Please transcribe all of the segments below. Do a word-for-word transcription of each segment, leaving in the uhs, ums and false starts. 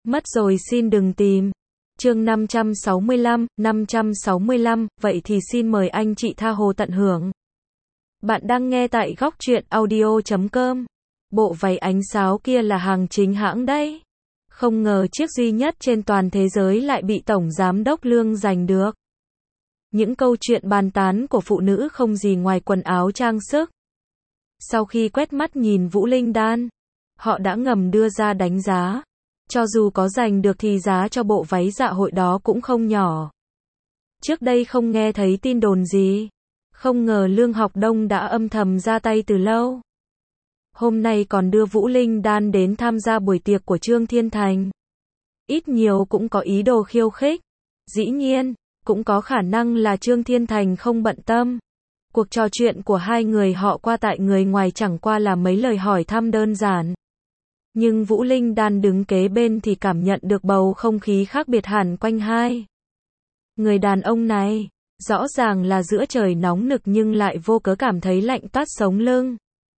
Mất rồi xin đừng tìm. Chương năm trăm sáu mươi lăm, năm trăm sáu mươi lăm, vậy thì xin mời anh chị tha hồ tận hưởng. Bạn đang nghe tại góc truyện audio chấm com. Bộ váy ánh sáo kia là hàng chính hãng đấy. Không ngờ chiếc duy nhất trên toàn thế giới lại bị Tổng Giám đốc Lương giành được. Những câu chuyện bàn tán của phụ nữ không gì ngoài quần áo trang sức. Sau khi quét mắt nhìn Vũ Linh Đan, họ đã ngầm đưa ra đánh giá. Cho dù có giành được thì giá cho bộ váy dạ hội đó cũng không nhỏ. Trước đây không nghe thấy tin đồn gì. Không ngờ Lương Học Đông đã âm thầm ra tay từ lâu. Hôm nay còn đưa Vũ Linh Đan đến tham gia buổi tiệc của Trương Thiên Thành. Ít nhiều cũng có ý đồ khiêu khích. Dĩ nhiên, cũng có khả năng là Trương Thiên Thành không bận tâm. Cuộc trò chuyện của hai người họ qua tại người ngoài chẳng qua là mấy lời hỏi thăm đơn giản. Nhưng Vũ Linh Đan đứng kế bên thì cảm nhận được bầu không khí khác biệt hẳn quanh hai. Người đàn ông này, rõ ràng là giữa trời nóng nực nhưng lại vô cớ cảm thấy lạnh toát sống lưng.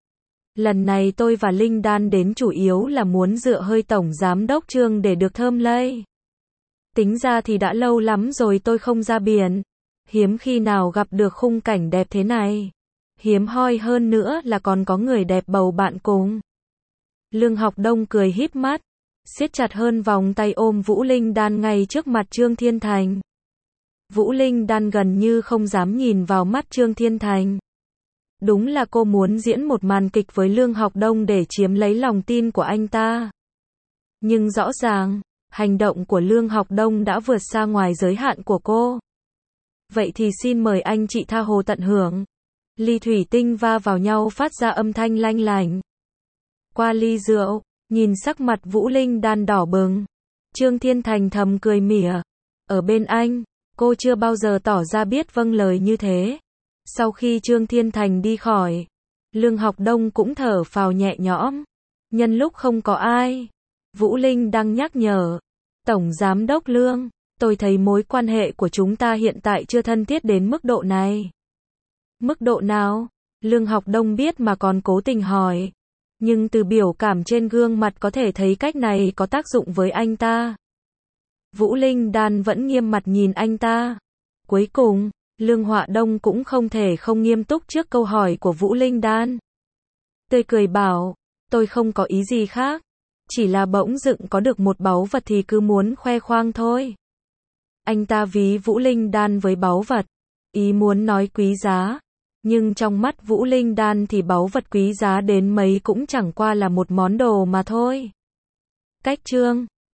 Lần này tôi và Linh Đan đến chủ yếu là muốn dựa hơi Tổng Giám đốc Trương để được thơm lây. Tính ra thì đã lâu lắm rồi tôi không ra biển. Hiếm khi nào gặp được khung cảnh đẹp thế này. Hiếm hoi hơn nữa là còn có người đẹp bầu bạn cùng. Lương Học Đông cười híp mắt, siết chặt hơn vòng tay ôm Vũ Linh Đan ngay trước mặt Trương Thiên Thành. Vũ Linh Đan gần như không dám nhìn vào mắt Trương Thiên Thành. Đúng là cô muốn diễn một màn kịch với Lương Học Đông để chiếm lấy lòng tin của anh ta. Nhưng rõ ràng, hành động của Lương Học Đông đã vượt xa ngoài giới hạn của cô. Vậy thì xin mời anh chị tha hồ tận hưởng. Ly thủy tinh va vào nhau phát ra âm thanh lanh lảnh. Qua ly rượu, nhìn sắc mặt Vũ Linh Đan đỏ bừng. Trương Thiên Thành thầm cười mỉa. Ở bên anh, cô chưa bao giờ tỏ ra biết vâng lời như thế. Sau khi Trương Thiên Thành đi khỏi, Lương Học Đông cũng thở phào nhẹ nhõm. Nhân lúc không có ai, Vũ Linh đang nhắc nhở. Tổng Giám đốc Lương, tôi thấy mối quan hệ của chúng ta hiện tại chưa thân thiết đến mức độ này. Mức độ nào? Lương Học Đông biết mà còn cố tình hỏi. Nhưng từ biểu cảm trên gương mặt có thể thấy cách này có tác dụng với anh ta. Vũ Linh Đan vẫn nghiêm mặt nhìn anh ta. Cuối cùng, Lương Họa Đông cũng không thể không nghiêm túc trước câu hỏi của Vũ Linh Đan. Tươi cười bảo, tôi không có ý gì khác. Chỉ là bỗng dựng có được một báu vật thì cứ muốn khoe khoang thôi. Anh ta ví Vũ Linh Đan với báu vật. Ý muốn nói quý giá. Nhưng trong mắt Vũ Linh Đan thì báu vật quý giá đến mấy cũng chẳng qua là một món đồ mà thôi. Cách Trương